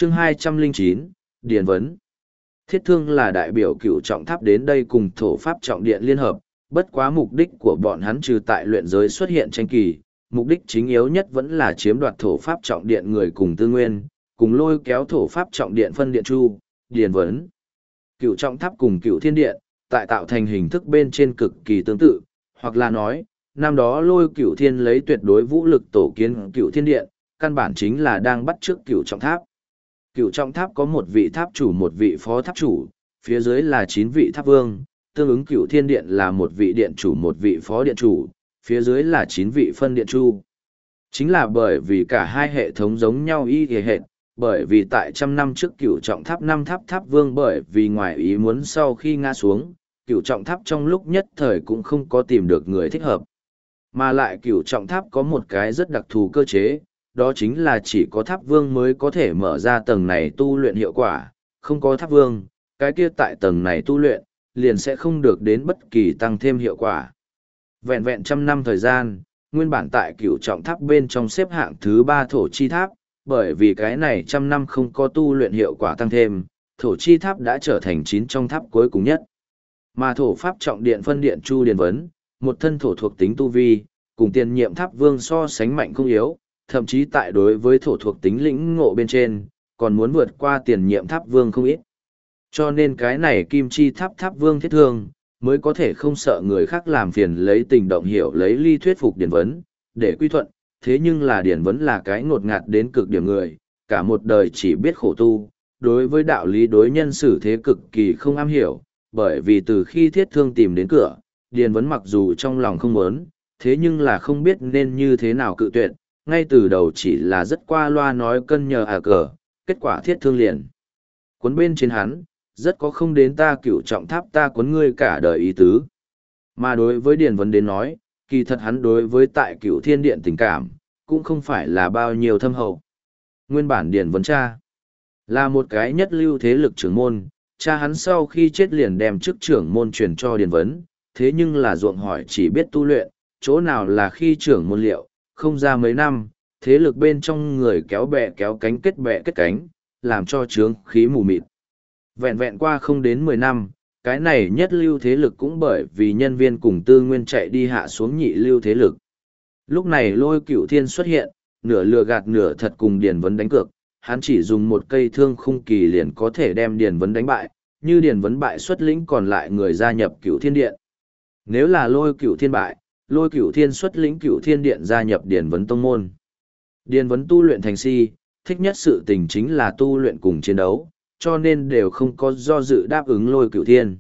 Chương 209, Điền Vấn. Thiết Thương là đại biểu Cửu Trọng Tháp đến đây cùng thổ pháp trọng điện liên hợp, bất quá mục đích của bọn hắn trừ tại luyện giới xuất hiện tranh kỳ, mục đích chính yếu nhất vẫn là chiếm đoạt thổ pháp trọng điện người cùng tư nguyên, cùng lôi kéo thổ pháp trọng điện phân điện chu, Điền Vấn. Cửu Trọng Tháp cùng Cửu Thiên Điện, tại tạo thành hình thức bên trên cực kỳ tương tự, hoặc là nói, năm đó Lôi Cửu Thiên lấy tuyệt đối vũ lực tổ kiến Cửu Thiên Điện, căn bản chính là đang bắt chước Cửu Trọng Tháp. Cửu Trọng Tháp có một vị tháp chủ một vị phó tháp chủ, phía dưới là 9 vị tháp vương, tương ứng Cửu Thiên Điện là một vị điện chủ một vị phó điện chủ, phía dưới là 9 vị phân điện chu. Chính là bởi vì cả hai hệ thống giống nhau y hệt, bởi vì tại trăm năm trước Cửu Trọng Tháp 5 tháp vương bởi vì ngoài ý muốn sau khi ngã xuống, Cửu Trọng Tháp trong lúc nhất thời cũng không có tìm được người thích hợp. Mà lại Cửu Trọng Tháp có một cái rất đặc thù cơ chế, đó chính là chỉ có tháp vương mới có thể mở ra tầng này tu luyện hiệu quả, không có tháp vương, cái kia tại tầng này tu luyện, liền sẽ không được đến bất kỳ tăng thêm hiệu quả. Vẹn vẹn trăm năm thời gian, nguyên bản tại Cửu Trọng Tháp bên trong xếp hạng thứ 3 thổ chi tháp, bởi vì cái này trăm năm không có tu luyện hiệu quả tăng thêm, thổ chi tháp đã trở thành 9 trong tháp cuối cùng nhất. Mà thổ pháp trọng điện phân điện chu Điền Vấn, một thân thổ thuộc tính tu vi, cùng tiền nhiệm tháp vương so sánh mạnh không yếu, thậm chí tại đối với thổ thuộc tính lĩnh ngộ bên trên, còn muốn vượt qua tiền nhiệm tháp vương không ít. Cho nên cái này kim chi tháp vương Thiết Thương, mới có thể không sợ người khác làm phiền lấy tình động hiểu lấy ly thuyết phục Điền Vấn, để quy thuận, thế nhưng là Điền Vấn là cái ngột ngạt đến cực điểm người, cả một đời chỉ biết khổ tu, đối với đạo lý đối nhân xử thế cực kỳ không am hiểu, bởi vì từ khi Thiết Thương tìm đến cửa, Điền Vấn mặc dù trong lòng không muốn, thế nhưng là không biết nên như thế nào cự tuyệt, ngay từ đầu chỉ là rất qua loa nói cân nhờ cờ, kết quả Thiết Thương liền cuốn bên trên hắn, rất có không đến ta Cửu Trọng Tháp ta cuốn ngươi cả đời ý tứ. Mà đối với Điền Vấn đến nói, kỳ thật hắn đối với tại Cửu Thiên Điện tình cảm, cũng không phải là bao nhiêu thâm hậu. Nguyên bản Điền Vấn cha là một cái nhất lưu thế lực trưởng môn, cha hắn sau khi chết liền đem chức trưởng môn truyền cho Điền Vấn, thế nhưng là ruộng hỏi chỉ biết tu luyện, chỗ nào là khi trưởng môn liệu, không ra mấy năm, thế lực bên trong người kéo bè kéo cánh kết bè kết cánh, làm cho trướng khí mù mịt. Vẹn vẹn qua không đến 10 năm, cái này nhất lưu thế lực cũng bởi vì nhân viên cùng tư nguyên chạy đi hạ xuống nhị lưu thế lực. Lúc này Lôi Cửu Thiên xuất hiện, nửa lừa gạt nửa thật cùng Điền Vấn đánh cược, hắn chỉ dùng một cây thương khung kỳ liền có thể đem Điền Vấn đánh bại, như Điền Vấn bại xuất lĩnh còn lại người gia nhập Cửu Thiên Điện. Nếu là Lôi Cửu Thiên bại, Lôi Cửu Thiên xuất lĩnh Cửu Thiên Điện gia nhập Điền Vấn tông môn. Điền Vấn tu luyện thành si, thích nhất sự tình chính là tu luyện cùng chiến đấu, cho nên đều không có do dự đáp ứng Lôi Cửu Thiên.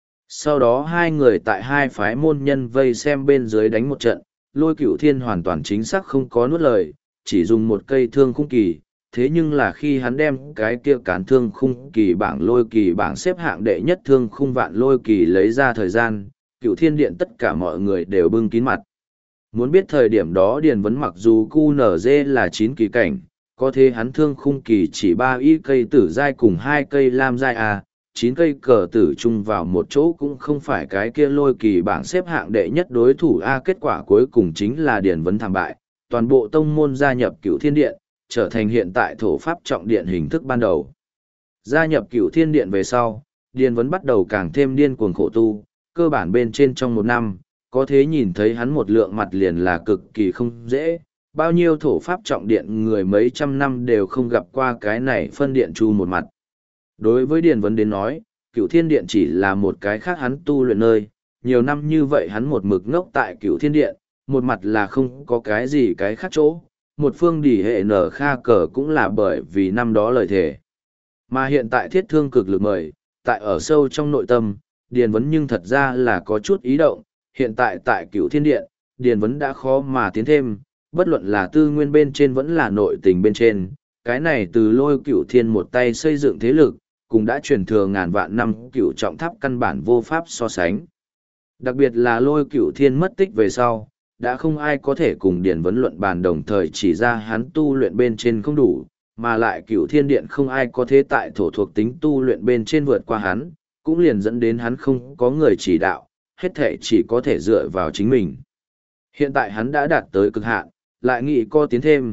Sau đó hai người tại hai phái môn nhân vây xem bên dưới đánh một trận, Lôi Cửu Thiên hoàn toàn chính xác không có nuốt lời, chỉ dùng một cây thương khung kỳ, thế nhưng là khi hắn đem cái kia cán thương khung kỳ bảng xếp hạng đệ nhất thương khung vạn lôi kỳ lấy ra thời gian, Cửu Thiên Điện tất cả mọi người đều bưng kín mặt. Muốn biết thời điểm đó Điền Vấn mặc dù QNZ là 9 kỳ cảnh, có thế hắn thương khung kỳ chỉ 3 y cây tử giai cùng 2 cây lam giai à, 9 cây cờ tử chung vào một chỗ cũng không phải cái kia lôi kỳ bảng xếp hạng đệ nhất đối thủ a. Kết quả cuối cùng chính là Điền Vấn thảm bại, toàn bộ tông môn gia nhập Cửu Thiên Điện, trở thành hiện tại thổ pháp trọng điện hình thức ban đầu. Gia nhập Cửu Thiên Điện về sau, Điền Vấn bắt đầu càng thêm điên cuồng khổ tu, cơ bản bên trên trong một năm, có thế nhìn thấy hắn một lượng mặt liền là cực kỳ không dễ, bao nhiêu thổ pháp trọng điện người mấy trăm năm đều không gặp qua cái này phân điện chu một mặt. Đối với Điền Vấn đến nói, Cửu Thiên Điện chỉ là một cái khác hắn tu luyện nơi, nhiều năm như vậy hắn một mực ngốc tại Cửu Thiên Điện, một mặt là không có cái gì cái khác chỗ, một phương đỉ hệ nở kha cờ cũng là bởi vì năm đó lời thề. Mà hiện tại Thiết Thương cực lực mời, tại ở sâu trong nội tâm, Điền Vấn nhưng thật ra là có chút ý động, hiện tại tại Cửu Thiên Điện, Điền Vấn đã khó mà tiến thêm, bất luận là tư nguyên bên trên vẫn là nội tình bên trên, cái này từ Lôi Cửu Thiên một tay xây dựng thế lực, cũng đã truyền thừa ngàn vạn năm Cửu Trọng Tháp căn bản vô pháp so sánh. Đặc biệt là Lôi Cửu Thiên mất tích về sau, đã không ai có thể cùng Điền Vấn luận bàn đồng thời chỉ ra hắn tu luyện bên trên không đủ, mà lại Cửu Thiên Điện không ai có thế tại thổ thuộc tính tu luyện bên trên vượt qua hắn, cũng liền dẫn đến hắn không có người chỉ đạo, hết thể chỉ có thể dựa vào chính mình. Hiện tại hắn đã đạt tới cực hạn, lại nghĩ co tiến thêm,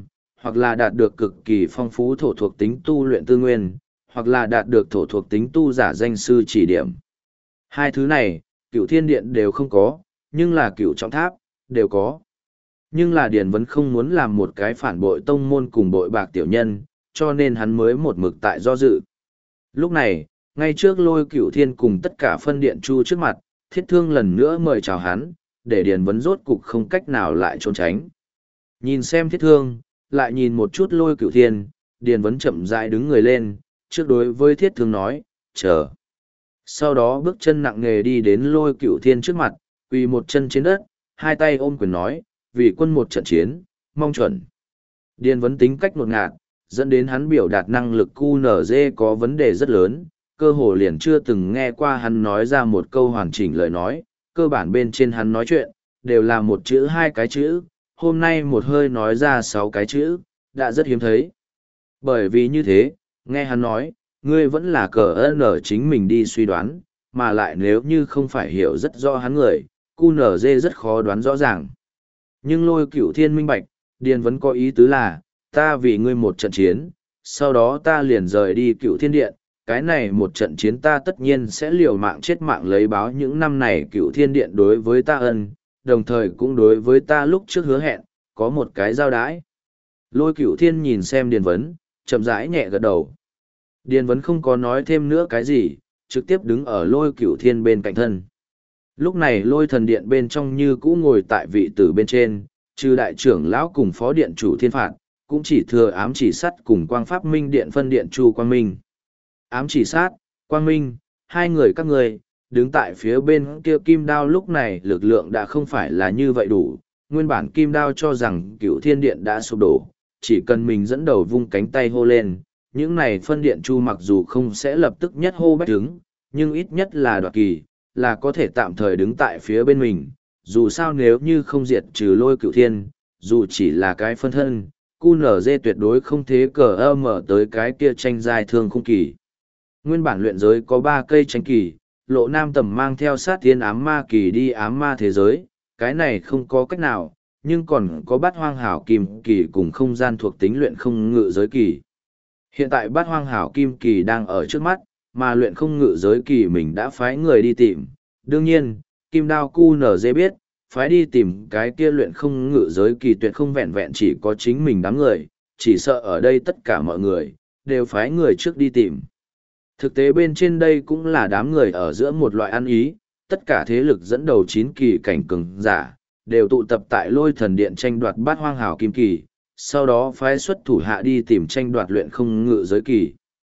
hoặc là đạt được cực kỳ phong phú thổ thuộc tính tu luyện tư nguyên, hoặc là đạt được thổ thuộc tính tu giả danh sư chỉ điểm. Hai thứ này, Cửu Thiên Điện đều không có, nhưng là Cửu Trọng Tháp, đều có. Nhưng là Điền Vấn không muốn làm một cái phản bội tông môn cùng bội bạc tiểu nhân, cho nên hắn mới một mực tại do dự. Lúc này, ngay trước Lôi Cửu Thiên cùng tất cả phân điện chu trước mặt, Thiết Thương lần nữa mời chào hắn, để Điền Vấn rốt cục không cách nào lại trốn tránh. Nhìn xem Thiết Thương, lại nhìn một chút Lôi Cửu Thiên, Điền Vấn chậm rãi đứng người lên, trước đối với Thiết Thương nói, chờ. Sau đó bước chân nặng nề đi đến Lôi Cửu Thiên trước mặt, quỳ một chân trên đất, hai tay ôm quyền nói, vì quân một trận chiến, mong chuẩn. Điền Vấn tính cách ngột ngạt, dẫn đến hắn biểu đạt năng lực QNZ có vấn đề rất lớn, cơ hồ liền chưa từng nghe qua hắn nói ra một câu hoàn chỉnh lời nói, cơ bản bên trên hắn nói chuyện, đều là một chữ hai cái chữ, hôm nay một hơi nói ra 6 cái chữ, đã rất hiếm thấy. Bởi vì như thế, nghe hắn nói, ngươi vẫn là cờ ơn ở chính mình đi suy đoán, mà lại nếu như không phải hiểu rất rõ hắn người, QNZ rất khó đoán rõ ràng. Nhưng Lôi Cửu Thiên minh bạch, Điền Vấn có ý tứ là, ta vì ngươi một trận chiến, sau đó ta liền rời đi Cửu Thiên Điện, cái này một trận chiến ta tất nhiên sẽ liều mạng chết mạng lấy báo những năm này Cửu Thiên Điện đối với ta ân, đồng thời cũng đối với ta lúc trước hứa hẹn, có một cái giao đái. Lôi Cửu Thiên nhìn xem Điền Vấn, chậm rãi nhẹ gật đầu. Điền Vấn không có nói thêm nữa cái gì, trực tiếp đứng ở Lôi Cửu Thiên bên cạnh thân. Lúc này Lôi Thần Điện bên trong như cũ ngồi tại vị tử bên trên, trừ đại trưởng lão cùng phó điện chủ Thiên Phạt, cũng chỉ thừa ám chỉ sắt cùng Quang Pháp Minh Điện phân điện Chu Quang Minh. Ám chỉ sát, Quang Minh, hai người các người, đứng tại phía bên kia Kim Đao lúc này lực lượng đã không phải là như vậy đủ. Nguyên bản Kim Đao cho rằng Cửu Thiên Điện đã sụp đổ, chỉ cần mình dẫn đầu vung cánh tay hô lên, những này phân điện Chu mặc dù không sẽ lập tức nhất hô bách đứng, nhưng ít nhất là đoạt kỳ, là có thể tạm thời đứng tại phía bên mình. Dù sao nếu như không diệt trừ Lôi Cửu Thiên, dù chỉ là cái phân thân, QNZ tuyệt đối không thế cờ mở tới cái kia tranh giai thương khung kỳ. Nguyên bản luyện giới có 3 cây tranh kỳ, Lộ Nam Tầm mang theo sát thiên ám ma kỳ đi ám ma thế giới, cái này không có cách nào, nhưng còn có bát hoang hảo kim kỳ cùng không gian thuộc tính luyện không ngự giới kỳ. Hiện tại bát hoang hảo kim kỳ đang ở trước mắt, mà luyện không ngự giới kỳ mình đã phái người đi tìm. Đương nhiên, Kim Đao QNZ biết, phái đi tìm cái kia luyện không ngự giới kỳ tuyệt không vẹn vẹn chỉ có chính mình đám người, chỉ sợ ở đây tất cả mọi người, đều phái người trước đi tìm. Thực tế bên trên đây cũng là đám người ở giữa một loại ăn ý, tất cả thế lực dẫn đầu 9 kỳ cảnh cường giả, đều tụ tập tại Lôi Thần Điện tranh đoạt bát hoang hảo kim kỳ, sau đó phái xuất thủ hạ đi tìm tranh đoạt luyện không ngự giới kỳ.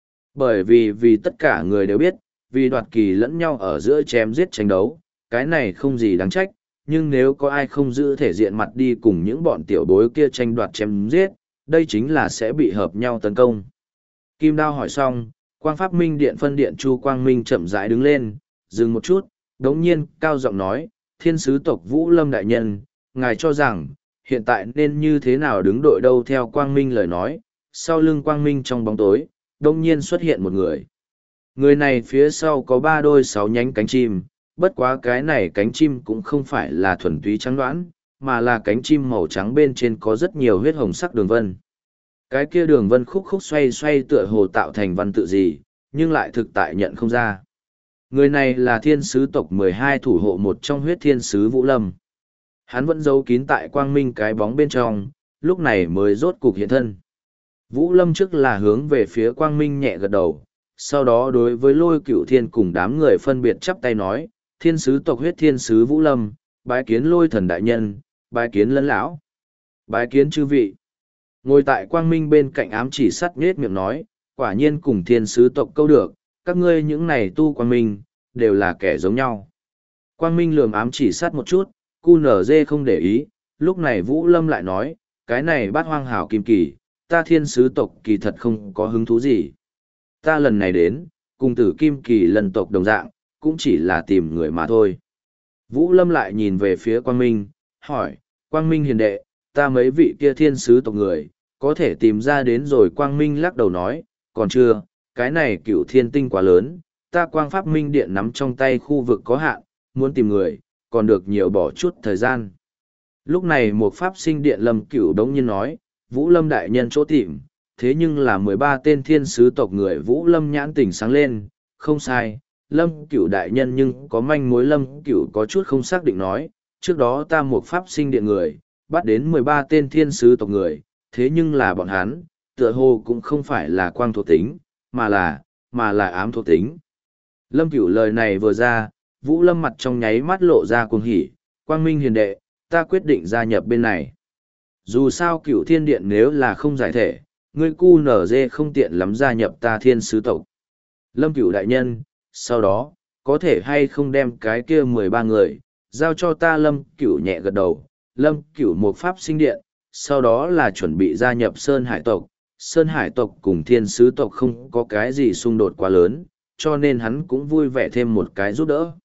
Bởi vì tất cả người đều biết, vì đoạt kỳ lẫn nhau ở giữa chém giết tranh đấu, cái này không gì đáng trách, nhưng nếu có ai không giữ thể diện mặt đi cùng những bọn tiểu bối kia tranh đoạt chém giết, đây chính là sẽ bị hợp nhau tấn công. Kim Đao hỏi xong, Quang Pháp Minh Điện phân điện Chu Quang Minh chậm rãi đứng lên, dừng một chút, đống nhiên cao giọng nói, Thiên sứ tộc Vũ Lâm đại nhân, ngài cho rằng, hiện tại nên như thế nào đứng đội đâu theo Quang Minh lời nói, sau lưng Quang Minh trong bóng tối, đống nhiên xuất hiện một người. Người này phía sau có 3 đôi 6 nhánh cánh chim, bất quá cái này cánh chim cũng không phải là thuần túy trắng đoán, mà là cánh chim màu trắng bên trên có rất nhiều huyết hồng sắc đường vân. Cái kia đường vân khúc khúc xoay xoay tựa hồ tạo thành văn tự gì, nhưng lại thực tại nhận không ra. Người này là thiên sứ tộc 12 thủ hộ một trong huyết thiên sứ Vũ Lâm. Hắn vẫn giấu kín tại quang minh cái bóng bên trong, lúc này mới rốt cục hiện thân. Vũ Lâm trước là hướng về phía quang minh nhẹ gật đầu, sau đó đối với Lôi Cửu Thiên cùng đám người phân biệt chắp tay nói, thiên sứ tộc huyết thiên sứ Vũ Lâm, bái kiến Lôi Thần đại nhân, bái kiến Lân lão, bái kiến chư vị. Ngồi tại quang minh bên cạnh ám chỉ sắt nhết miệng nói, quả nhiên cùng thiên sứ tộc câu được, các ngươi những này tu quang minh, đều là kẻ giống nhau. Quang minh lườm ám chỉ sắt một chút, QNZ không để ý, lúc này Vũ Lâm lại nói, cái này bát hoang hảo kim kỳ, ta thiên sứ tộc kỳ thật không có hứng thú gì. Ta lần này đến, cùng tử kim kỳ lần tộc đồng dạng, cũng chỉ là tìm người mà thôi. Vũ Lâm lại nhìn về phía Quang Minh, hỏi, Quang Minh hiền đệ, ta mấy vị kia thiên sứ tộc người, có thể tìm ra đến rồi. Quang Minh lắc đầu nói, còn chưa, cái này cựu thiên tinh quá lớn, ta Quang Pháp Minh Điện nắm trong tay khu vực có hạn, muốn tìm người, còn được nhiều bỏ chút thời gian. Lúc này một Pháp Sinh Điện Lâm Cửu đống nhiên nói, Vũ Lâm đại nhân chỗ tìm, thế nhưng là 13 tên thiên sứ tộc người Vũ Lâm nhãn tỉnh sáng lên, không sai, Lâm Cửu đại nhân nhưng có manh mối. Lâm Cửu có chút không xác định nói, trước đó ta một pháp sinh điện người, bắt đến 13 tên thiên sứ tộc người, thế nhưng là bọn hắn, tựa hồ cũng không phải là quang thuộc tính, mà là ám thuộc tính. Lâm Cửu lời này vừa ra, Vũ Lâm mặt trong nháy mắt lộ ra cuồng hỉ, quang minh hiền đệ, ta quyết định gia nhập bên này. Dù sao Cửu Thiên Điện nếu là không giải thể, ngươi cu nở dê không tiện lắm gia nhập ta thiên sứ tộc. Lâm Cửu đại nhân, sau đó, có thể hay không đem cái kia 13 người, giao cho ta. Lâm Cửu nhẹ gật đầu, Lâm Cửu một pháp sinh điện, sau đó là chuẩn bị gia nhập Sơn Hải tộc. Sơn Hải tộc cùng thiên sứ tộc không có cái gì xung đột quá lớn, cho nên hắn cũng vui vẻ thêm một cái giúp đỡ.